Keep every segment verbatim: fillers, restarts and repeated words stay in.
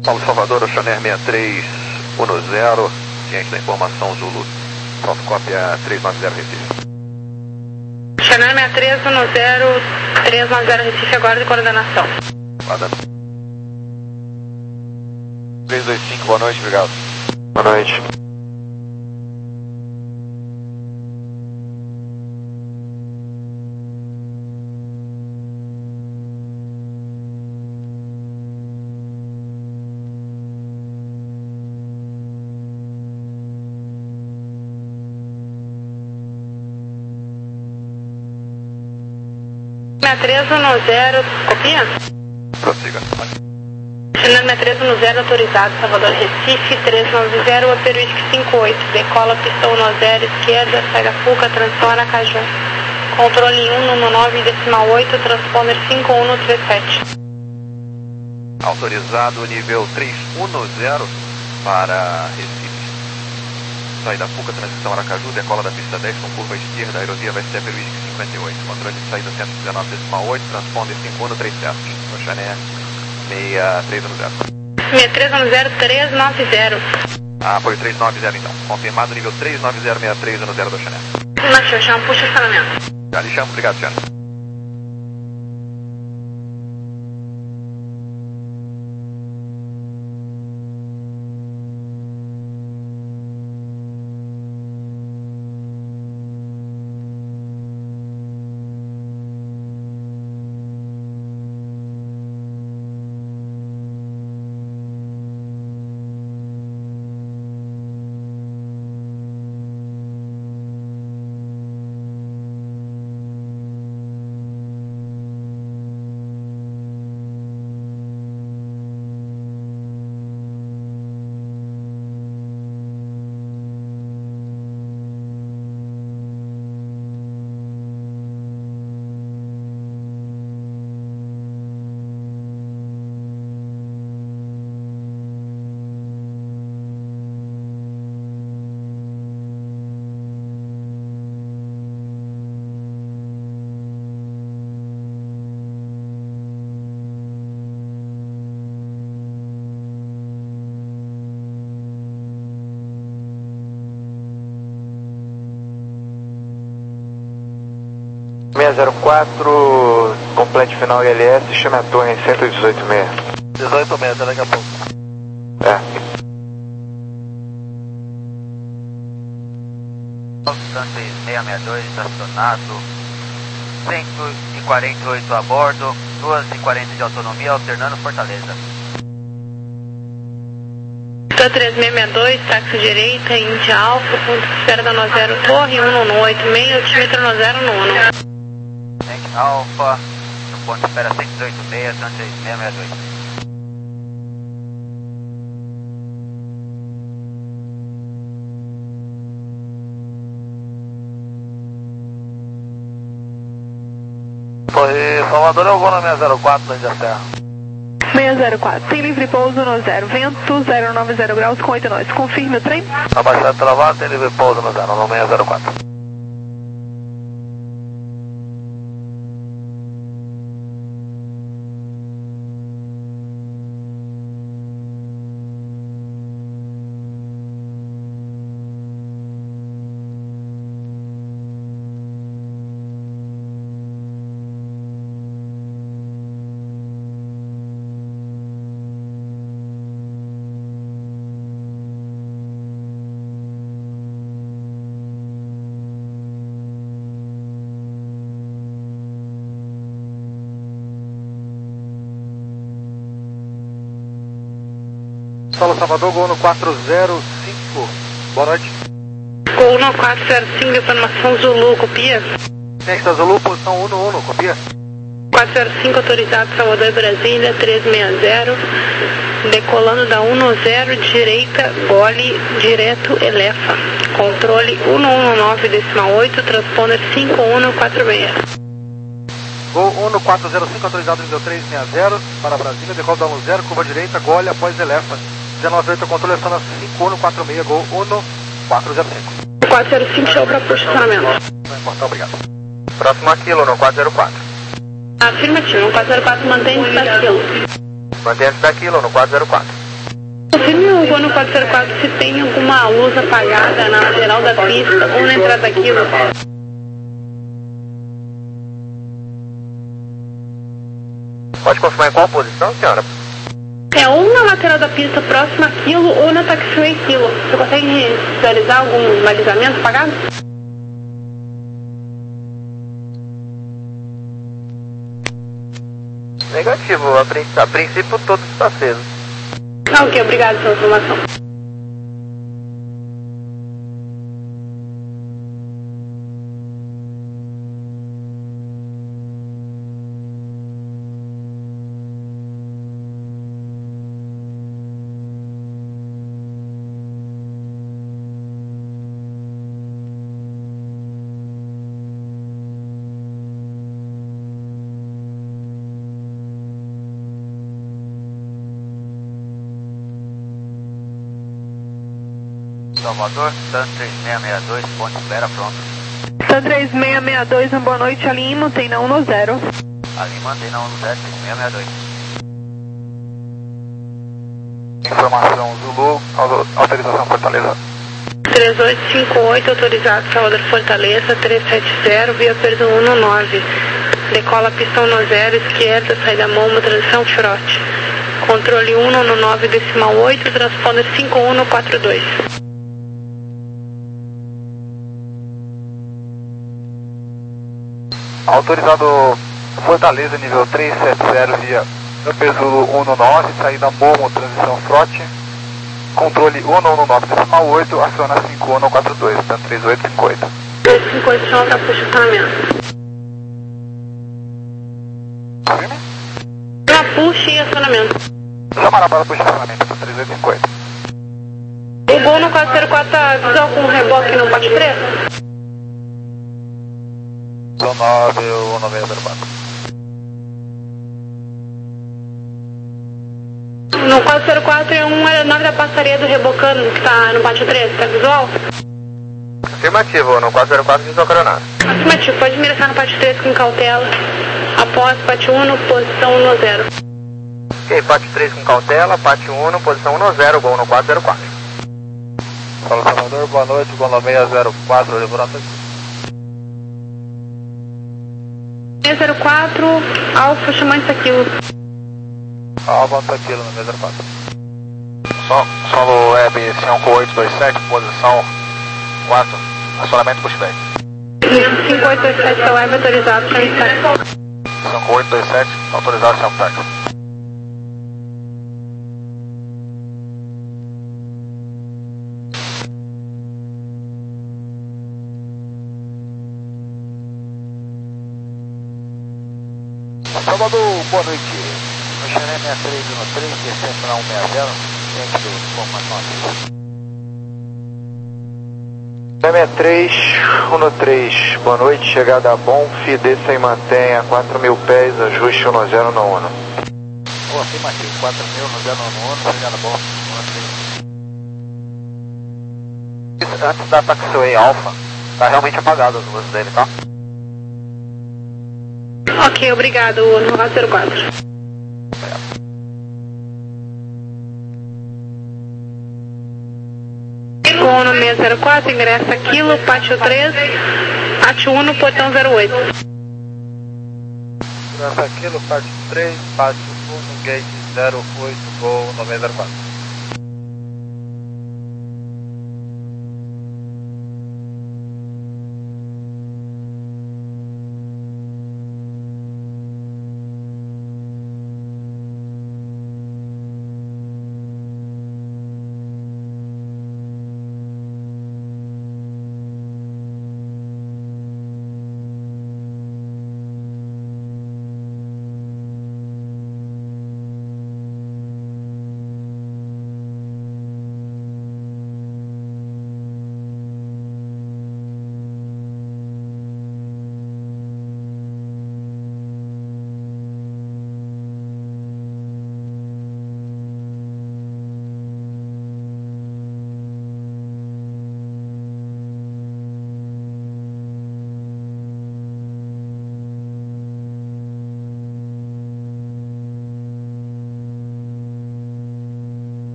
Paulo Salvador, Oceaner seis três um zero, ciente da informação Zulu, Softcópia três nove zero Recife. Oceaner seis três um zero, três nove zero Recife, agora de coordenação. Guardando. três dois cinco, boa noite, obrigado. Boa noite. seis três um zero, copia? Prossiga. Oceaner seis três um zero, autorizado, Salvador Recife, três nove zero, Aperuísque cinco oito, decola pista um zero, esquerda, sai da Fuca, transição Aracaju. Controle um nove decimal oito, transponder cinco um três sete. Autorizado nível três um zero para Recife. Sai da Fuca, transição Aracaju, decola da pista dez com curva esquerda, aerovia vai ser Aperuísque cinquenta e oito. Controle de saída cento e dezenove decimal oito, transponder cinco um três sete. Oceaner seis três um zero. seis três um zero, três nove zero. Ah, foi três nove zero então. Confirmado nível três nove zero seis três um zero do Oceaner. Nacho, chama, puxa o estacionamento. Já lhe chamo, obrigado, senhor. seis zero quatro, complete final I L S, chame a torre em cento e dezoito seis. dezoito seis, até daqui a pouco. É. seis seis dois, estacionado, cento e quarenta e oito a bordo, duas e quarenta de autonomia, alternando Fortaleza. três seis seis dois, táxi direita, Índia Alfa, ponto de espera da nove zero Torre, um um oito seis, altímetro nove zero um. Alfa, no ponto de espera cento e dezoito seis, três seis seis dois. Foi Salvador ou vou na seis zero quatro da Índia Serra? seis zero quatro, tem livre pouso no zero, vento zero nove zero graus com oito nós. Confirme o trem. Abaixado travado, tem livre pouso no zero, no seis zero quatro. Paulo Salvador, Gol no quatro zero cinco. Boa noite. Gol no quatro zero cinco, informação Zulu, copia? Next Zulu, posição um um, copia? quatro zero cinco, autorizado, Salvador Brasília, três seis zero, decolando da um zero, direita, gole, direto, Elefa. Controle um um nove decimal oito, transponder cinco um quatro seis. Gol um no quatro zero cinco, autorizado nível três seis zero, para Brasília, decola da um zero, curva direita, gole, após Elefa. dezenove oito, controle, aciona cinco um quatro seis, gol um quatro zero cinco. quatro zero cinco, show para posicionamento. Vai importar, obrigado. Próximo aquilo, no quatro zero quatro. Afirmativo, quatro zero quatro, mantém-se daquilo. Mantém-se daquilo, no quatro zero quatro. Confirme o voo no quatro zero quatro se tem alguma luz apagada na lateral da pista ou na entrada daquilo. Pode confirmar em qual posição, senhora? É ou na lateral da pista próxima àquilo ou na taxiway quilo. Você consegue visualizar algum balizamento apagado? Negativo, a, prin a princípio todo está aceso. Ah, ok, obrigado pela informação. Salvador, Sun três seis seis dois, ponte espera, pronto. Sun três seis seis dois, uma boa noite, a linha mantém na um no zero. Ali mantém na um no zero, três seis seis dois. Informação Zulu, autorização Fortaleza. três oito cinco oito, autorizado Salvador Fortaleza, trezentos e setenta, via Perdo um no nove. Decola pistão no zero, esquerda, saída Momo, transição frote. Controle um no nove, decimal oito, transponder cinco um no quatro dois. Autorizado Fortaleza, nível trezentos e setenta, via Pesulo um no nove, saída Momo, transição frote. Controle um no nove, decimal oito, aciona cinco um no quatro dois, tanto três oito cinco oito. três cinco oito, chama para puxar o estacionamento. Confirme? Para puxa e acionamento. Chamará para puxar o estacionamento, tanto três oito cinco oito. O gol no quatro zero quatro tá visual com reboque no pátio três? nove, o nove zero quatro. No quatro zero quatro é um aeronave da passaria do Rebocano, que está no pátio três, tá visual? Afirmativo, no quatro zero quatro, visual coronado. Afirmativo, pode mirar no pátio três com cautela. Após pátio um, posição um no zero. Ok, pátio três com cautela, pátio um, posição um no zero, gol no quatro zero quatro. Fala Salvador, boa noite, gol no seis zero quatro, levantamento. seis zero quatro, Alfa chamando isso aquilo. Alfa aquilo no seis zero quatro. Só, solo web cinco oito dois sete, posição quatro, acionamento pushback. cinco oito dois sete da web autorizado, chama isso cinco oito dois sete, autorizado, chama táxi. Salvador, boa noite. No Xeré sessenta e três um três, descendo na cento e sessenta, frente do informação aqui. sessenta e três um três, boa noite, chegada a Bonf, desça e mantenha quatro mil pés, ajuste um zero no um. Pô, afirmativo, quatro mil no zero no um, chegada bom, Antes da taxiway Alpha, tá realmente apagado as luzes dele, tá? Ok, obrigado, no quatro zero quatro. Gol no seis zero quatro, ingressa quilo, pátio três, pátio um, portão zero oito. Ingressa quilo, pátio três, pátio um, gate zero oito, gol no seis zero quatro.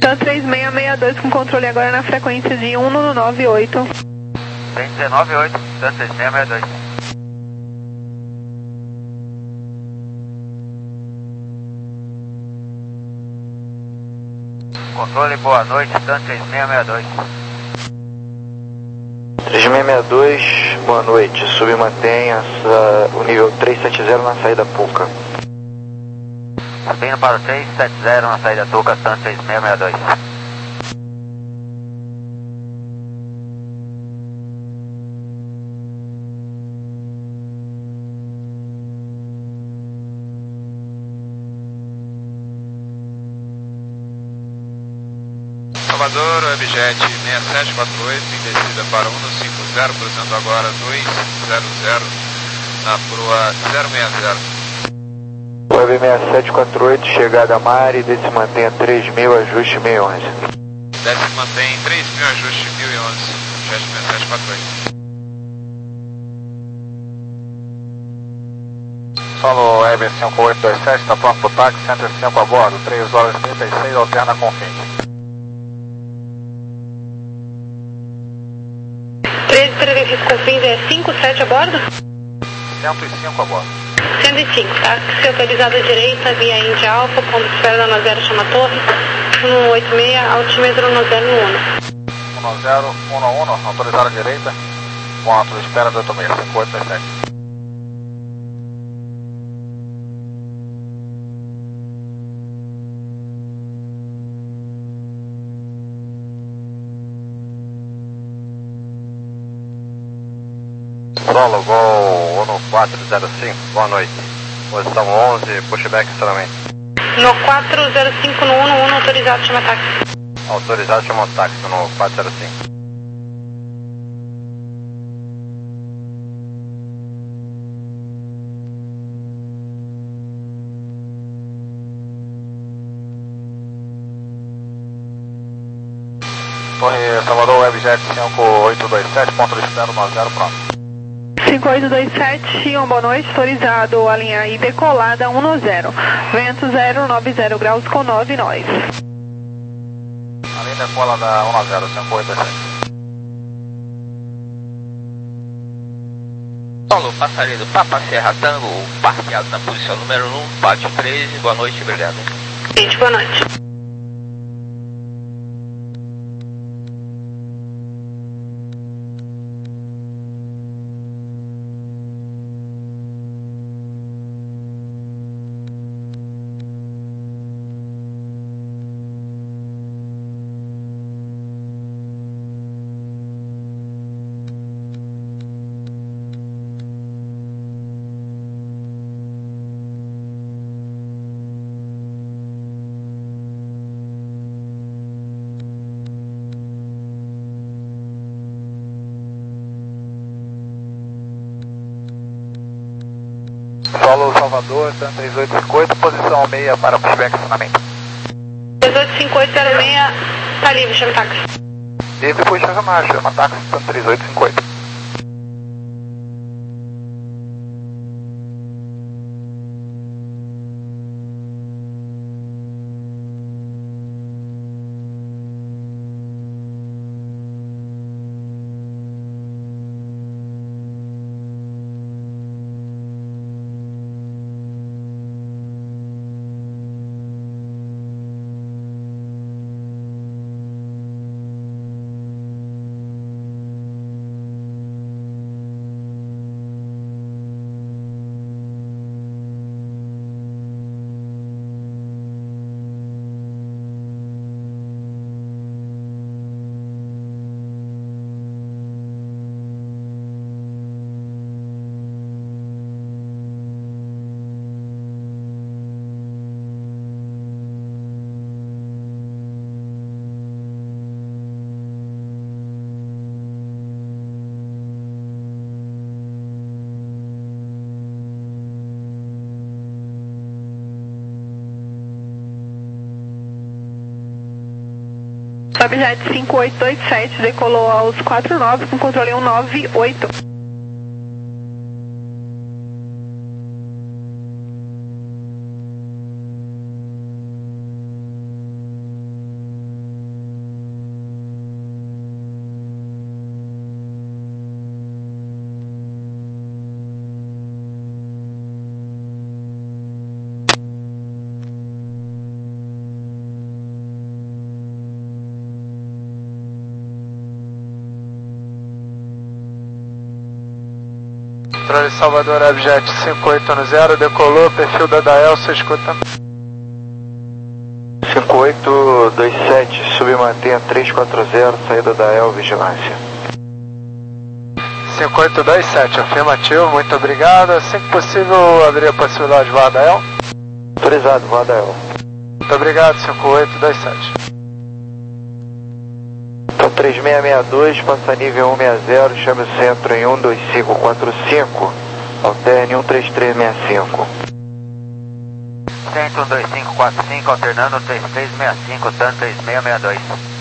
TAM três seis seis dois com controle agora na frequência de um nove nove oito. Tem dezenove oito, TAM três seis seis dois. Controle, boa noite, TAM três seis seis dois. três seis seis dois, boa noite. Submantenha o nível trezentos e setenta na saída Puca. Subindo para o trezentos e setenta na saída Tuca, TAM três seis seis dois. Salvador, Webjet seis sete quatro oito em descida para um cinco zero, cruzando agora dois zero zero na proa zero seis zero. Web seis sete quatro oito, chegada a Mari, desce mantenha três mil, ajuste mil e onze. Desce mantém três mil, ajuste mil e onze, Jet seis sete quatro oito. Solo Web cinco oito dois sete, está pronto para o táxi, cento e cinco a bordo, três horas e trinta e seis, alterna com fim. treze e trinta e seis com fins é cinco sete a bordo? cento e cinco a bordo. cento e cinco, tá? Se autorizado à direita, via Indy Alfa, ponto de espera na zero, chama Torre, um oito seis, altímetro no zero um. um zero um um, autorizado à direita, ponto de espera do oito seis, cinco oito dois sete. Solo, Gol Uno quatro zero cinco, boa noite. Posição onze, pushback estacionamento. No quatro zero cinco no um um, autorizado, chama táxi. Autorizado, chama o táxi no quatro zero cinco. Torre Salvador, Webjet cinco oito dois sete, ponto de espera no zero, pronto. cinco oito dois sete, uma boa noite, autorizado a alinhar e decolada um zero. Vento zero nove zero graus com nove nós. A linha decola da um zero, cinco oito dois sete. Solo, passageiro Papa Serra Tango, parqueado na posição número um, pátio treze, boa noite, obrigado. Gente, boa noite. Solo Salvador, TAM três oito cinco oito, posição meia para pushback estacionamento. três oito cinco oito zero seis, tá livre, chama táxi. Livre, puxa essa marcha, chama táxi, TAM três oito cinco oito. Webjet cinco oito dois sete, decolou aos quatro nove com controle um nove oito. Controle Salvador Abjet cinco oito um zero, decolou, perfil da Dael, você escuta. cinco oito dois sete, submantenha três quatro zero, saída da Dael, vigilância. cinco oito dois sete, afirmativo, muito obrigado. Assim que possível, haveria possibilidade de voar a Dael? Autorizado, voar a Dael. Muito obrigado, cinco oito dois sete. Então três seis seis dois, passa nível um seis zero, chame o centro em um dois cinco quatro cinco, alterne um três três seis cinco. Centro um dois cinco quatro cinco, alternando três três seis cinco, TAN três seis seis dois.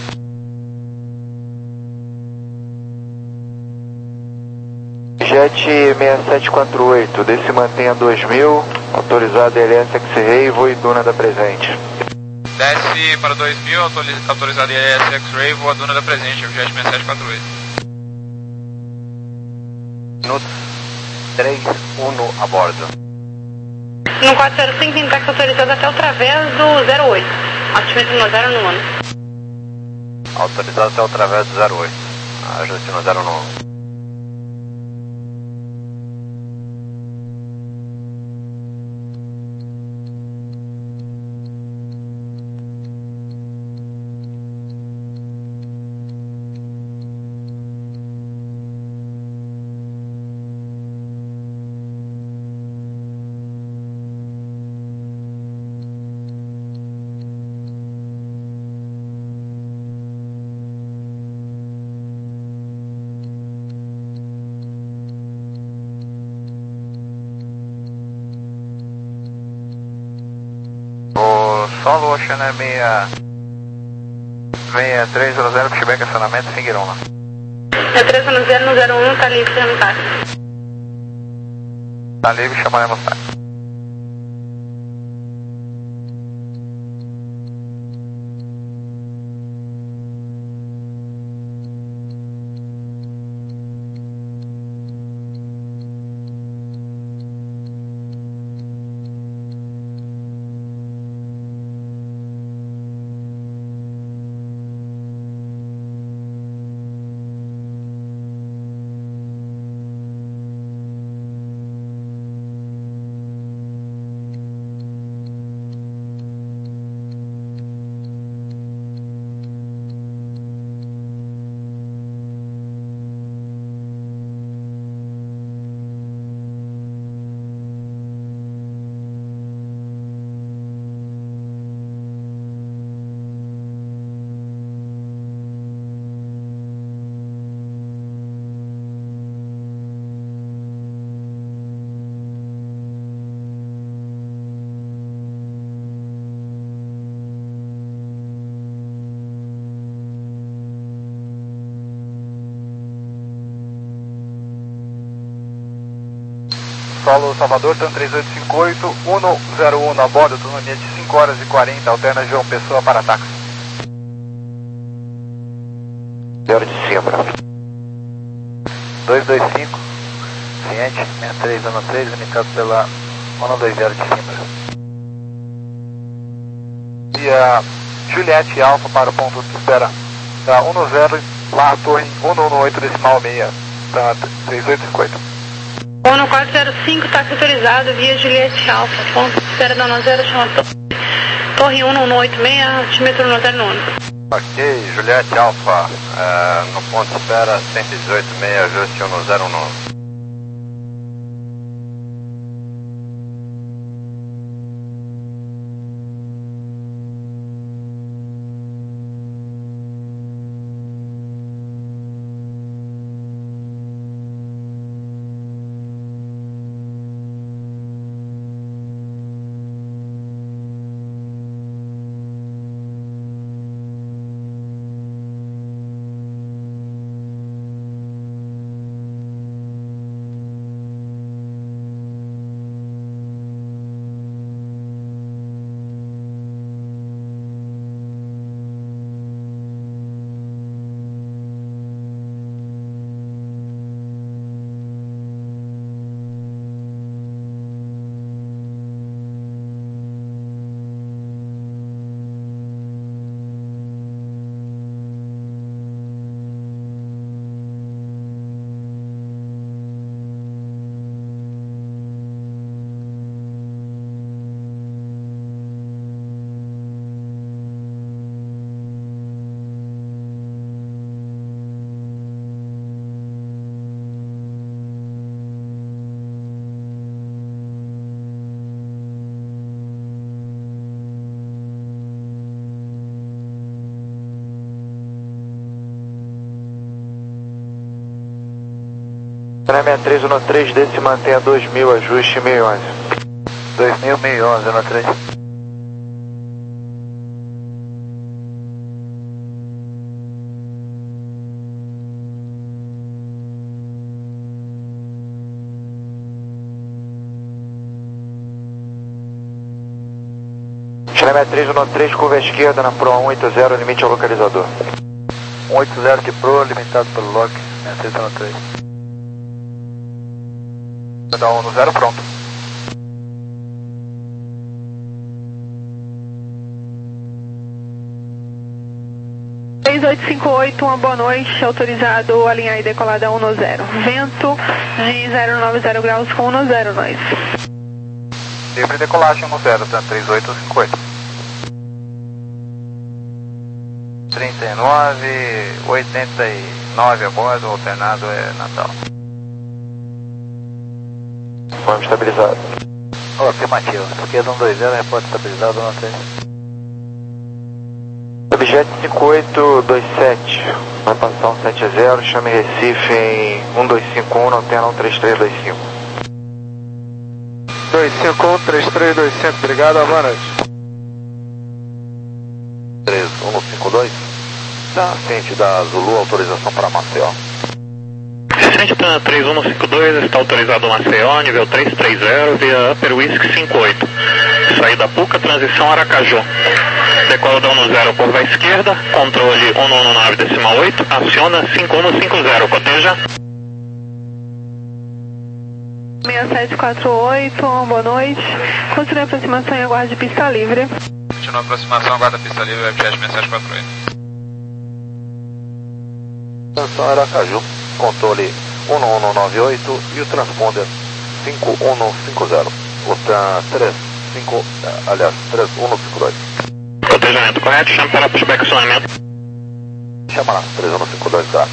Jet seis sete quatro oito, desce mantenha dois mil, autorizado L S X-Ray, voo e Duna da presente. Desce para dois mil, autorizado L S X-Ray, voa Duna da presente, Jet seis sete quatro oito. Minutos três um a bordo. No quatro zero cinco, intacto autorizado até o través do zero oito. Altímetro no zero no ano. Autorizado até o través do zero oito. Ajuste no zero no. Solo Ocean é seis três zero zero, pushback, acionamento, Finguirona. seis três zero zero no zero um, tá livre, chama táxi. Tá livre, chamaremos táxi. Solo Salvador, TAN três oito cinco oito, um zero um a bordo, autonomia de cinco horas e quarenta, alterna João Pessoa para táxi. zero de cima. dois dois cinco, ciente, seis três um três, limitado pela um dois zero de cima. Via Juliette Alfa para o ponto de espera da um zero, lá a torre um um oito decimal seis, da três oito cinco oito. Ou no quatro zero cinco, táxi autorizado via Juliette Alfa, ponto de espera da um zero, chama torre um um oito seis, altímetro no zero nono. Ok, Juliette Alfa, uh, no ponto de espera cento e dezoito seis, ajuste um zero um. China sessenta e três um três, desse mantenha dois mil, ajuste mil e onze. dois mil, mil e onze, zero três. China sessenta e três um três, curva à esquerda na Pro um oito zero, limite ao localizador. um oito zero de Pro, limitado pelo log sessenta e três um três. Dá um no zero, pronto. três oito cinco oito, uma boa noite, autorizado alinhar e decolar da um no zero. Vento de zero nove zero graus com um no zero, nós. Livre decolagem no zero, tá? três oito cinco oito. trinta e nove, oitenta e nove a bordo, alternado é Natal. Vamos estabilizado. Oh, afirmativo, esquerda um dois zero, repórter estabilizado, não sei. Objeto cinco oito dois sete, vai passar um sete a zero, chame Recife em um dois cinco um, não tem não três três dois cinco. dois cinco um, três três dois cinco, obrigado, boa noite. três um cinco dois, da frente da Zulu, autorização para Maceió. Centro três um cinco dois, está autorizado Maceió, nível três três zero, via Upper Whisky cinco oito. Saída Puca, transição Aracaju. Decola da um no zero, curva à esquerda, controle um um nove decimal oito, aciona cinco um cinco zero, coteja. seis sete quatro oito, boa noite. Continue a aproximação e aguarde pista livre. Continua a aproximação, aguarda pista livre, Webjet seis sete quatro oito. Atenção Aracaju, controle um um nove oito e o transponder cinco um cinco zero. O três cinco, aliás, três um cinco dois. Cotejamento correto, chama para pushback acionamento. Chama lá, três um cinco dois, gato.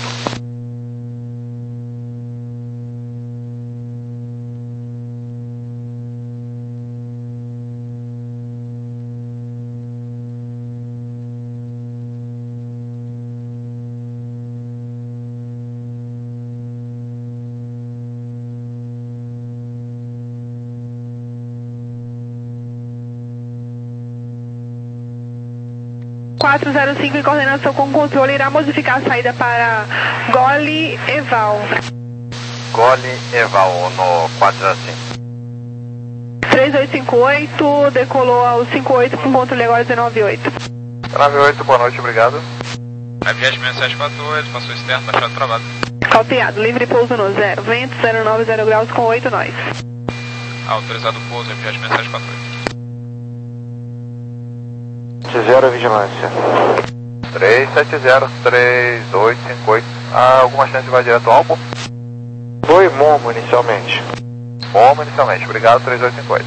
quatro zero cinco em coordenação com o controle irá modificar a saída para Gole Eval. Gole Eval no quatro zero cinco. três oito cinco oito, decolou ao cinco oito com controle agora dezenove oito. dezenove oito, boa noite, obrigado. Webjet seis sete quatro oito, passou externo, baixado travado. Copiado, livre pouso no zero, vento zero nove zero graus com oito nós. Autorizado pouso, Webjet seis sete quatro oito. Zero vigilância. três sete zero, três oito cinco oito. Ah, alguma chance de vai direto ao alvo? Foi Momo inicialmente. Momo inicialmente, obrigado, três oito cinco oito.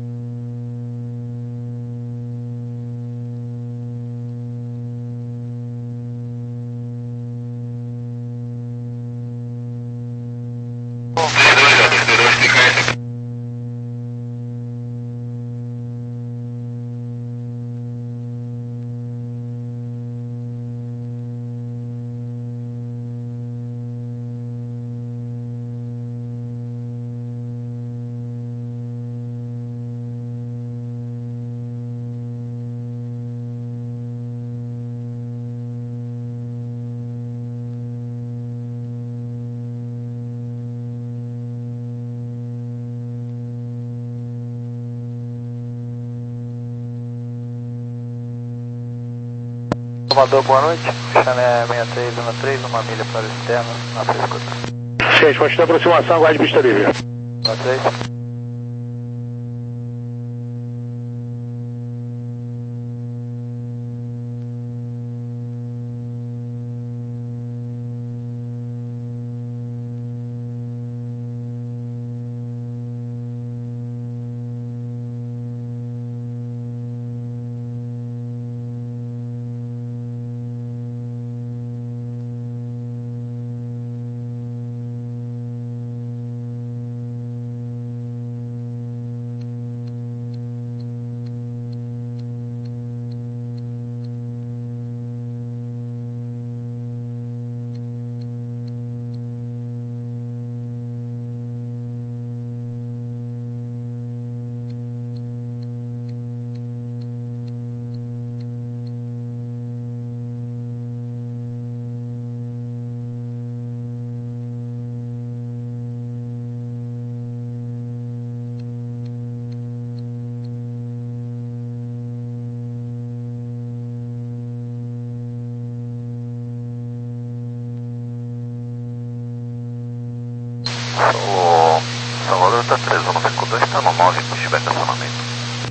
Salvador, boa noite. Chané seis três um três, uma milha para o externo, na sua escuta. seis, continua a aproximação, aguarde pista livre. um três. Delta três um cinco dois, está no nove, se tiver estacionamento.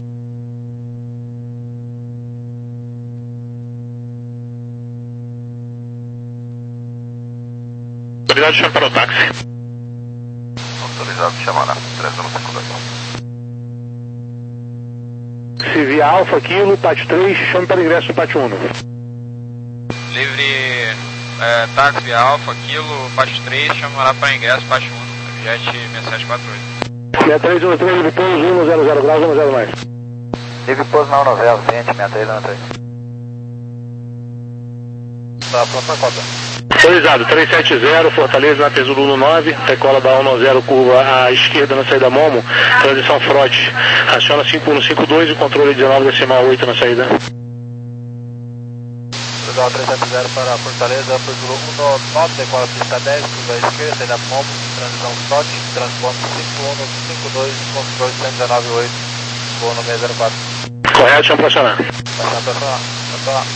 Autorizado chama para o táxi. Autorizado chamará três um cinco dois. Se via Alfa, Kilo, pátio três, chame para ingresso no pátio um. Livre é, táxi via Alfa, Kilo, pátio três, chamará para ingresso, pátio um, jet seis sete quatro oito. seis três um três, livre pouso, um zero zero graus, um zero mais. Livre pouso na um zero, ciente, seis três um três. Tá, próxima cota. Autorizado, três sete zero, Fortaleza na Tesouro um nove, decola da um zero, curva à esquerda na saída Momo, transição Frote, aciona cinco um cinco dois e controle dezenove decimal oito na saída. Legal, três sete zero para Fortaleza, Tesouro um nove, decola pista dez, curva à esquerda, saída Momo, transição Frote, transporte cinco um cinco dois, controle cento e dezenove oito, voo no seis zero quatro. Correto, chama para acionar. Passando para acionar, para lá.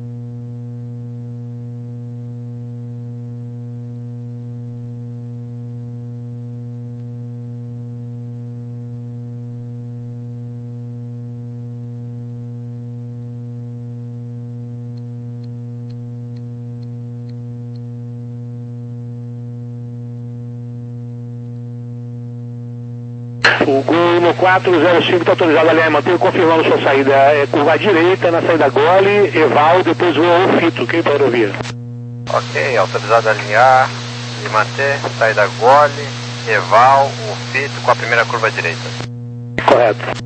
O Gol no quatro zero cinco está autorizado, aliás, manter confirmando sua saída, é curva à direita, na saída Gole, Eval, depois voa o Fito, ok, para ouvir. Ok, autorizado a alinhar e manter, saída Gole, Eval, o Fito com a primeira curva à direita. Correto.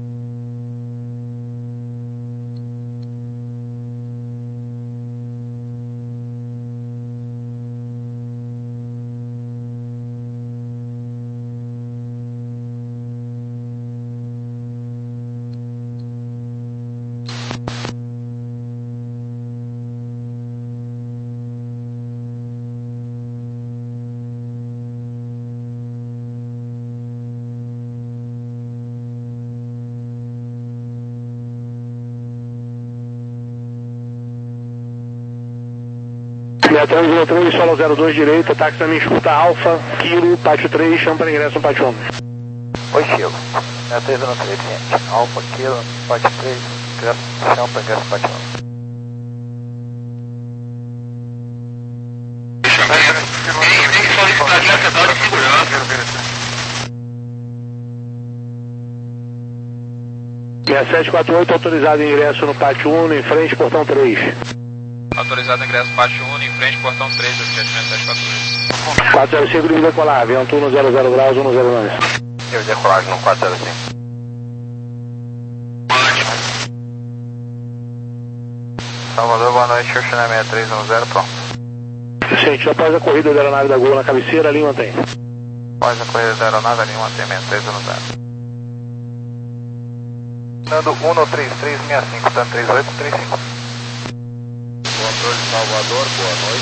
Beatriz zero três, solo zero dois, direita, táxi na minha escuta Alfa, Kilo, pátio três, chama para ingresso no pátio um. Oi, Chico. Beatriz zero três, gente. Alfa, Kilo, pátio três, chama para ingresso no pátio um. Tem que solicitar aqui a central de segurança. seis sete quatro oito, autorizado ingresso no pátio um, em frente, portão três. Autorizado ingresso pátio um, em frente, portão três, do jet seis sete quatro oito. quatro zero cinco, livre decolar, vento um zero zero graus, um zero nove. Eu decolagem no quatro zero cinco. Salvador, boa noite, Xuxa seis três um zero, pronto. Gente, após a corrida da aeronave da Gol na cabeceira, ali mantém. Após a corrida da aeronave, ali mantém seis três um zero. Nando um três três seis cinco, tanto três oito três cinco. Controle Salvador, boa noite.